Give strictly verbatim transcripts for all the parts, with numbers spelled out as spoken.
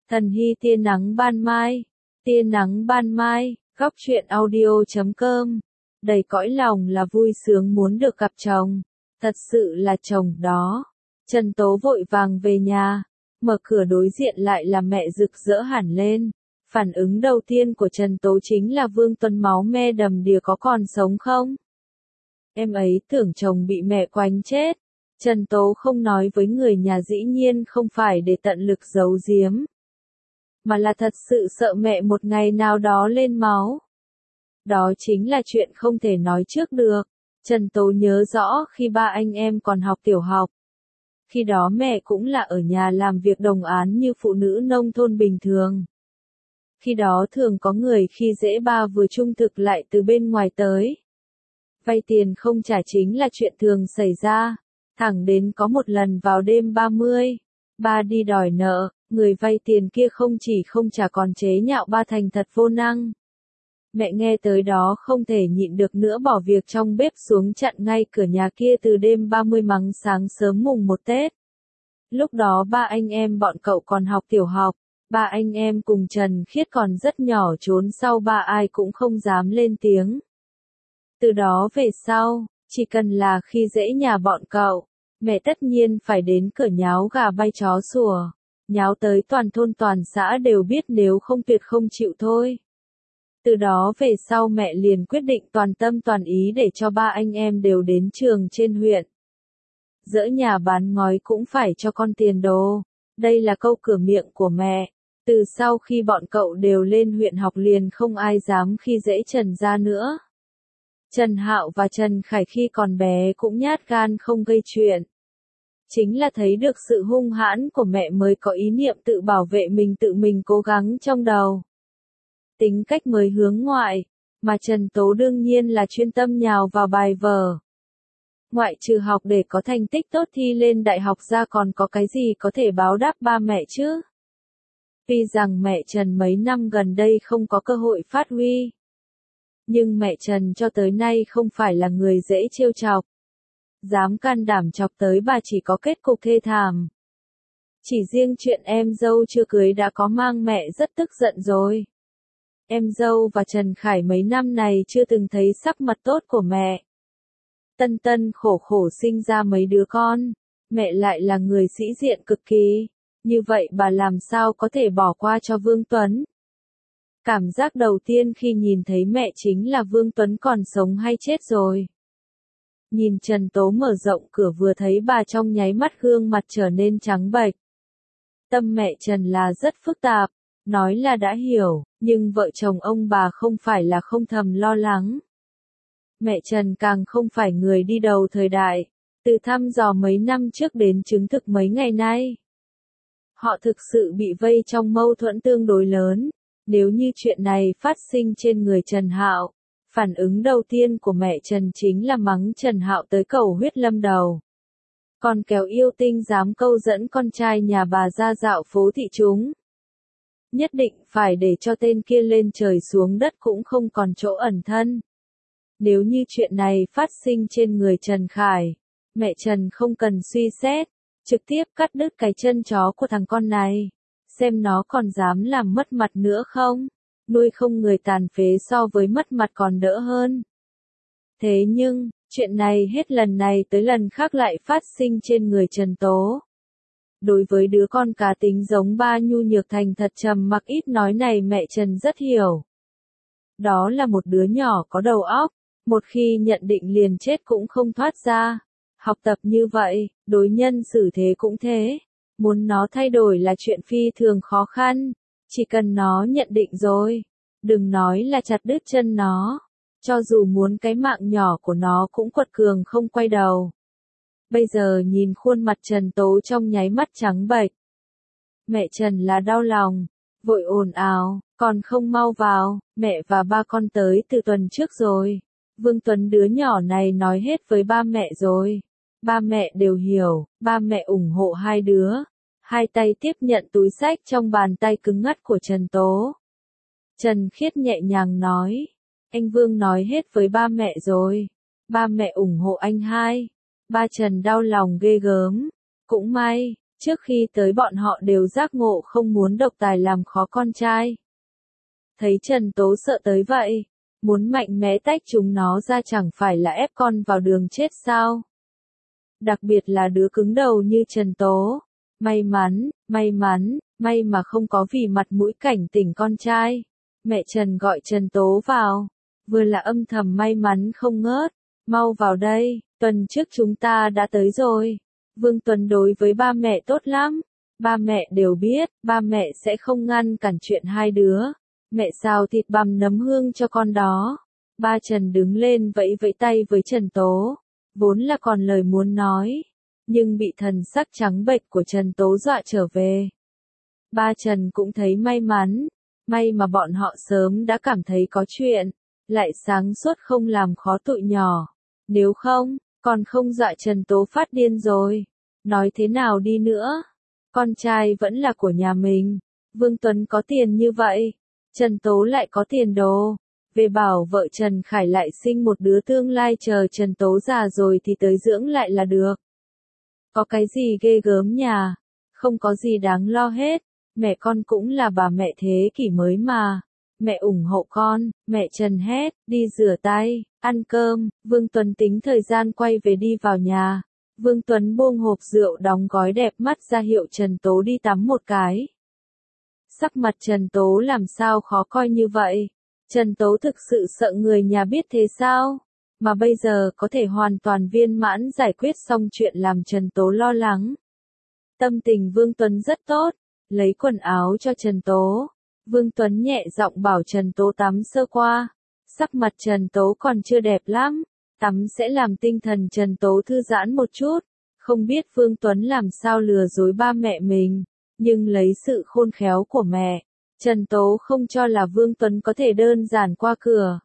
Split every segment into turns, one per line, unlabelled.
Thần hy tia nắng ban mai, tia nắng ban mai, góc truyện audio chấm com. Đầy cõi lòng là vui sướng muốn được gặp chồng, thật sự là chồng đó. Trần Tố vội vàng về nhà, mở cửa đối diện lại là mẹ rực rỡ hẳn lên. Phản ứng đầu tiên của Trần Tố chính là Vương Tuấn máu me đầm đìa có còn sống không? Em ấy tưởng chồng bị mẹ quánh chết. Trần Tố không nói với người nhà dĩ nhiên không phải để tận lực giấu giếm, mà là thật sự sợ mẹ một ngày nào đó lên máu. Đó chính là chuyện không thể nói trước được. Trần Tố nhớ rõ khi ba anh em còn học tiểu học. Khi đó mẹ cũng là ở nhà làm việc đồng án như phụ nữ nông thôn bình thường. Khi đó thường có người khi dễ ba vừa trung thực lại từ bên ngoài tới. Vay tiền không trả chính là chuyện thường xảy ra. Thẳng đến có một lần vào đêm ba mươi, ba đi đòi nợ, người vay tiền kia không chỉ không trả còn chế nhạo ba thành thật vô năng. Mẹ nghe tới đó không thể nhịn được nữa bỏ việc trong bếp xuống chặn ngay cửa nhà kia từ đêm ba mươi mắng sáng sớm mùng một Tết. Lúc đó ba anh em bọn cậu còn học tiểu học, ba anh em cùng Trần Khiết còn rất nhỏ trốn sau ba ai cũng không dám lên tiếng. Từ đó về sau, chỉ cần là khi dễ nhà bọn cậu, mẹ tất nhiên phải đến cửa nháo gà bay chó sủa, nháo tới toàn thôn toàn xã đều biết nếu không tuyệt không chịu thôi. Từ đó về sau mẹ liền quyết định toàn tâm toàn ý để cho ba anh em đều đến trường trên huyện. Dỡ nhà bán ngói cũng phải cho con tiền đồ. Đây là câu cửa miệng của mẹ. Từ sau khi bọn cậu đều lên huyện học liền không ai dám khi dễ Trần gia nữa. Trần Hạo và Trần Khải khi còn bé cũng nhát gan không gây chuyện. Chính là thấy được sự hung hãn của mẹ mới có ý niệm tự bảo vệ mình tự mình cố gắng trong đầu. Tính cách mới hướng ngoại, mà Trần Tố đương nhiên là chuyên tâm nhào vào bài vở. Ngoại trừ học để có thành tích tốt thi lên đại học ra còn có cái gì có thể báo đáp ba mẹ chứ? Tuy rằng mẹ Trần mấy năm gần đây không có cơ hội phát huy. Nhưng mẹ Trần cho tới nay không phải là người dễ trêu chọc. Dám can đảm chọc tới bà chỉ có kết cục thê thảm. Chỉ riêng chuyện em dâu chưa cưới đã có mang mẹ rất tức giận rồi. Em dâu và Trần Khải mấy năm này chưa từng thấy sắc mặt tốt của mẹ. Tân tân khổ khổ sinh ra mấy đứa con, mẹ lại là người sĩ diện cực kỳ. Như vậy bà làm sao có thể bỏ qua cho Vương Tuấn? Cảm giác đầu tiên khi nhìn thấy mẹ chính là Vương Tuấn còn sống hay chết rồi. Nhìn Trần Tố mở rộng cửa vừa thấy bà trong nháy mắt gương mặt trở nên trắng bệch. Tâm mẹ Trần là rất phức tạp, nói là đã hiểu, nhưng vợ chồng ông bà không phải là không thầm lo lắng. Mẹ Trần càng không phải người đi đầu thời đại, từ thăm dò mấy năm trước đến chứng thực mấy ngày nay. Họ thực sự bị vây trong mâu thuẫn tương đối lớn. Nếu như chuyện này phát sinh trên người Trần Hạo, phản ứng đầu tiên của mẹ Trần chính là mắng Trần Hạo tới cầu huyết lâm đầu. Còn kéo yêu tinh dám câu dẫn con trai nhà bà ra dạo phố thị chúng. Nhất định phải để cho tên kia lên trời xuống đất cũng không còn chỗ ẩn thân. Nếu như chuyện này phát sinh trên người Trần Khải, mẹ Trần không cần suy xét, trực tiếp cắt đứt cái chân chó của thằng con này. Xem nó còn dám làm mất mặt nữa không? Nuôi không người tàn phế so với mất mặt còn đỡ hơn. Thế nhưng, chuyện này hết lần này tới lần khác lại phát sinh trên người Trần Tố. Đối với đứa con cá tính giống ba nhu nhược thành thật trầm mặc ít nói này mẹ Trần rất hiểu. Đó là một đứa nhỏ có đầu óc, một khi nhận định liền chết cũng không thoát ra. Học tập như vậy, đối nhân xử thế cũng thế. Muốn nó thay đổi là chuyện phi thường khó khăn, chỉ cần nó nhận định rồi, đừng nói là chặt đứt chân nó, cho dù muốn cái mạng nhỏ của nó cũng quật cường không quay đầu. Bây giờ nhìn khuôn mặt Trần Tố trong nháy mắt trắng bệch. Mẹ Trần là đau lòng, vội ồn ào, còn không mau vào, mẹ và ba con tới từ tuần trước rồi. Vương Tuấn đứa nhỏ này nói hết với ba mẹ rồi. Ba mẹ đều hiểu, ba mẹ ủng hộ hai đứa. Hai tay tiếp nhận túi xách trong bàn tay cứng ngắt của Trần Tố. Trần Khiết nhẹ nhàng nói, anh Vương nói hết với ba mẹ rồi. Ba mẹ ủng hộ anh hai. Ba Trần đau lòng ghê gớm. Cũng may, Trước khi tới bọn họ đều giác ngộ không muốn độc tài làm khó con trai. Thấy Trần Tố sợ tới vậy, muốn mạnh mẽ tách chúng nó ra chẳng phải là ép con vào đường chết sao? Đặc biệt là đứa cứng đầu như Trần Tố. May mắn, may mắn, may mà không có vì mặt mũi cảnh tỉnh con trai. Mẹ Trần gọi Trần Tố vào, vừa là âm thầm may mắn không ngớt. Mau vào đây, tuần trước chúng ta đã tới rồi. Vương Tuấn đối với ba mẹ tốt lắm. Ba mẹ đều biết, ba mẹ sẽ không ngăn cản chuyện hai đứa. Mẹ xào thịt bằm nấm hương cho con đó. Ba Trần đứng lên vẫy vẫy tay với Trần Tố. Vốn là còn lời muốn nói, nhưng bị thần sắc trắng bệch của Trần Tố dọa trở về. Ba Trần cũng thấy may mắn, may mà bọn họ sớm đã cảm thấy có chuyện, lại sáng suốt không làm khó tụi nhỏ. Nếu không, còn không dọa Trần Tố phát điên rồi. Nói thế nào đi nữa, con trai vẫn là của nhà mình. Vương Tuấn có tiền như vậy, Trần Tố lại có tiền đồ. Về bảo vợ Trần Khải lại sinh một đứa tương lai chờ Trần Tố già rồi thì tới dưỡng lại là được. Có cái gì ghê gớm nhà, không có gì đáng lo hết, mẹ con cũng là bà mẹ thế kỷ mới mà. Mẹ ủng hộ con, mẹ Trần hét, đi rửa tay, ăn cơm. Vương Tuấn tính thời gian quay về đi vào nhà. Vương Tuấn buông hộp rượu đóng gói đẹp mắt ra hiệu Trần Tố đi tắm một cái. Sắc mặt Trần Tố làm sao khó coi như vậy? Trần Tố thực sự sợ người nhà biết thế sao? Mà bây giờ có thể hoàn toàn viên mãn giải quyết xong chuyện làm Trần Tố lo lắng. Tâm tình Vương Tuấn rất tốt, lấy quần áo cho Trần Tố. Vương Tuấn nhẹ giọng bảo Trần Tố tắm sơ qua. Sắc mặt Trần Tố còn chưa đẹp lắm, tắm sẽ làm tinh thần Trần Tố thư giãn một chút. Không biết Vương Tuấn làm sao lừa dối ba mẹ mình, nhưng lấy sự khôn khéo của mẹ, Trần Tố không cho là Vương Tuấn có thể đơn giản qua cửa.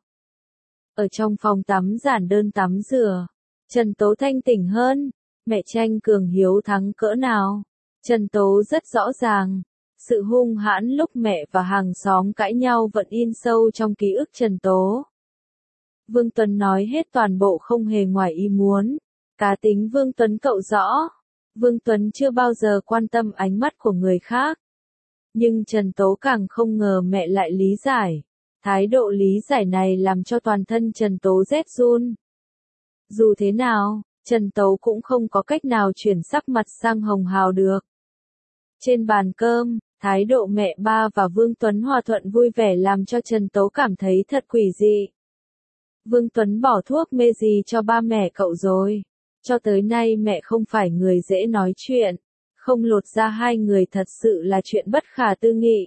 Ở trong phòng tắm giản đơn tắm rửa, Trần Tố thanh tỉnh hơn. Mẹ tranh cường hiếu thắng cỡ nào, Trần Tố rất rõ ràng. Sự hung hãn lúc mẹ và hàng xóm cãi nhau vẫn in sâu trong ký ức Trần Tố. Vương Tuấn nói hết toàn bộ không hề ngoài ý muốn. Cá tính Vương Tuấn cậu rõ. Vương Tuấn chưa bao giờ quan tâm ánh mắt của người khác. Nhưng Trần Tố càng không ngờ mẹ lại lý giải. Thái độ lý giải này làm cho toàn thân Trần Tố rét run. Dù thế nào, Trần Tố cũng không có cách nào chuyển sắc mặt sang hồng hào được. Trên bàn cơm, thái độ mẹ ba và Vương Tuấn hòa thuận vui vẻ làm cho Trần Tố cảm thấy thật quỷ dị. Vương Tuấn bỏ thuốc mê gì cho ba mẹ cậu rồi? Cho tới nay mẹ không phải người dễ nói chuyện. Không lột ra hai người thật sự là chuyện bất khả tư nghị.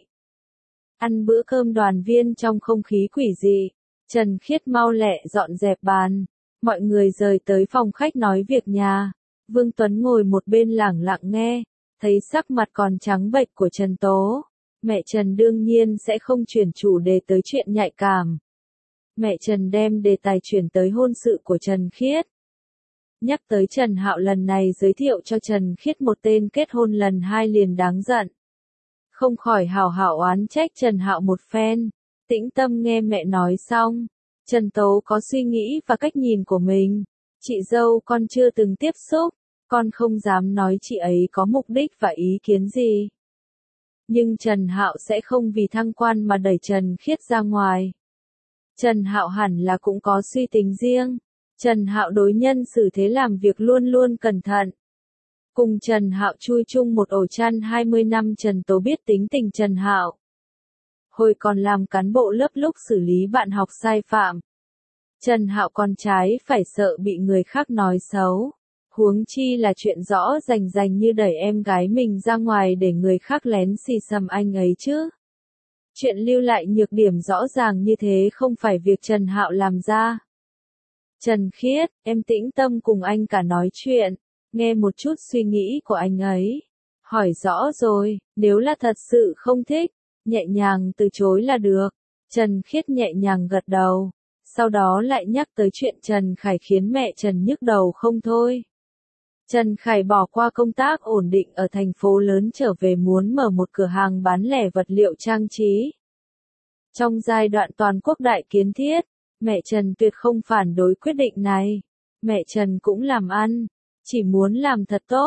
Ăn bữa cơm đoàn viên trong không khí quỷ dị. Trần Khiết mau lẹ dọn dẹp bàn. Mọi người rời tới phòng khách nói việc nhà. Vương Tuấn ngồi một bên lẳng lặng nghe. Thấy sắc mặt còn trắng bệch của Trần Tố. Mẹ Trần đương nhiên sẽ không chuyển chủ đề tới chuyện nhạy cảm. Mẹ Trần đem đề tài chuyển tới hôn sự của Trần Khiết. Nhắc tới Trần Hạo lần này giới thiệu cho Trần Khiết một tên kết hôn lần hai liền đáng giận. Không khỏi hào hào oán trách Trần Hạo một phen. Tĩnh tâm nghe mẹ nói xong. Trần Tố có suy nghĩ và cách nhìn của mình. Chị dâu con chưa từng tiếp xúc. Con không dám nói chị ấy có mục đích và ý kiến gì. Nhưng Trần Hạo sẽ không vì thăng quan mà đẩy Trần Khiết ra ngoài. Trần Hạo hẳn là cũng có suy tính riêng. Trần Hạo đối nhân xử thế làm việc luôn luôn cẩn thận. Cùng Trần Hạo chui chung một ổ chăn hai mươi năm Trần Tố biết tính tình Trần Hạo. Hồi còn làm cán bộ lớp lúc xử lý bạn học sai phạm. Trần Hạo con trái phải sợ bị người khác nói xấu. Huống chi là chuyện rõ rành rành như đẩy em gái mình ra ngoài để người khác lén xì xầm anh ấy chứ. Chuyện lưu lại nhược điểm rõ ràng như thế không phải việc Trần Hạo làm ra. Trần Khiết, em tĩnh tâm cùng anh cả nói chuyện, nghe một chút suy nghĩ của anh ấy. Hỏi rõ rồi, nếu là thật sự không thích, nhẹ nhàng từ chối là được. Trần Khiết nhẹ nhàng gật đầu, sau đó lại nhắc tới chuyện Trần Khải khiến mẹ Trần nhức đầu không thôi. Trần Khải bỏ qua công tác ổn định ở thành phố lớn trở về muốn mở một cửa hàng bán lẻ vật liệu trang trí. Trong giai đoạn toàn quốc đại kiến thiết, mẹ Trần tuyệt không phản đối quyết định này. Mẹ Trần cũng làm ăn, chỉ muốn làm thật tốt.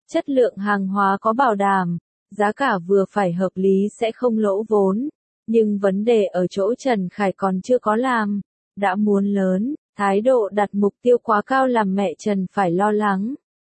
Chất lượng hàng hóa có bảo đảm, giá cả vừa phải hợp lý sẽ không lỗ vốn. Nhưng vấn đề ở chỗ Trần Khải còn chưa có làm, đã muốn lớn, thái độ đặt mục tiêu quá cao làm mẹ Trần phải lo lắng.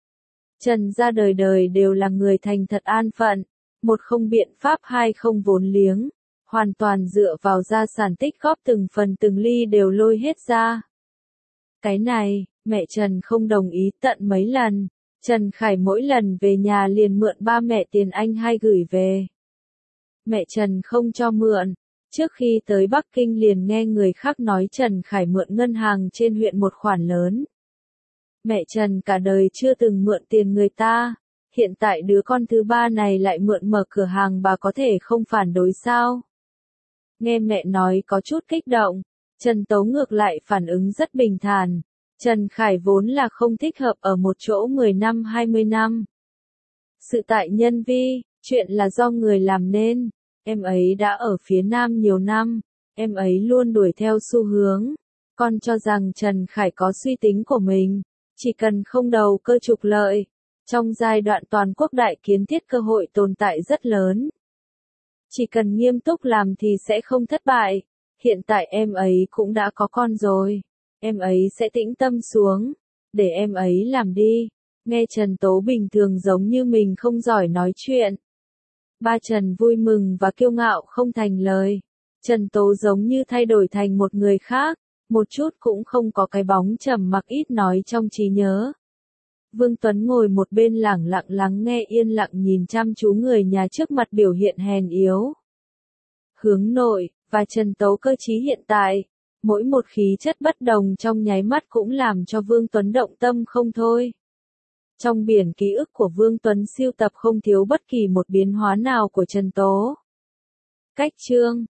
Trần gia đời đời đều là người thành thật an phận, một không biện pháp hai không vốn liếng, hoàn toàn dựa vào gia sản tích góp từng phần từng ly đều lôi hết ra. Cái này, mẹ Trần không đồng ý tận mấy lần, Trần Khải mỗi lần về nhà liền mượn ba mẹ tiền anh hay gửi về. Mẹ Trần không cho mượn, trước khi tới Bắc Kinh liền nghe người khác nói Trần Khải mượn ngân hàng trên huyện một khoản lớn. Mẹ Trần cả đời chưa từng mượn tiền người ta, hiện tại đứa con thứ ba này lại mượn mở cửa hàng, bà có thể không phản đối sao? Nghe mẹ nói có chút kích động, Trần Tố ngược lại phản ứng rất bình thản. Trần Khải vốn là không thích hợp ở một chỗ mười năm hai mươi năm. Sự tại nhân vi, chuyện là do người làm nên. Em ấy đã ở phía Nam nhiều năm, em ấy luôn đuổi theo xu hướng. Con cho rằng Trần Khải có suy tính của mình, chỉ cần không đầu cơ trục lợi. Trong giai đoạn toàn quốc đại kiến thiết cơ hội tồn tại rất lớn. Chỉ cần nghiêm túc làm thì sẽ không thất bại. Hiện tại em ấy cũng đã có con rồi. Em ấy sẽ tĩnh tâm xuống. Để em ấy làm đi. Nghe Trần Tố bình thường giống như mình không giỏi nói chuyện. Ba Trần vui mừng và kiêu ngạo không thành lời. Trần Tố giống như thay đổi thành một người khác. Một chút cũng không có cái bóng trầm mặc ít nói trong trí nhớ. Vương Tuấn ngồi một bên lẳng lặng lắng nghe, yên lặng nhìn chăm chú người nhà trước mặt biểu hiện hèn yếu. Hướng nội, và Trần Tố cơ trí hiện tại, mỗi một khí chất bất đồng trong nháy mắt cũng làm cho Vương Tuấn động tâm không thôi. Trong biển ký ức của Vương Tuấn siêu tập không thiếu bất kỳ một biến hóa nào của Trần Tố. Cách chương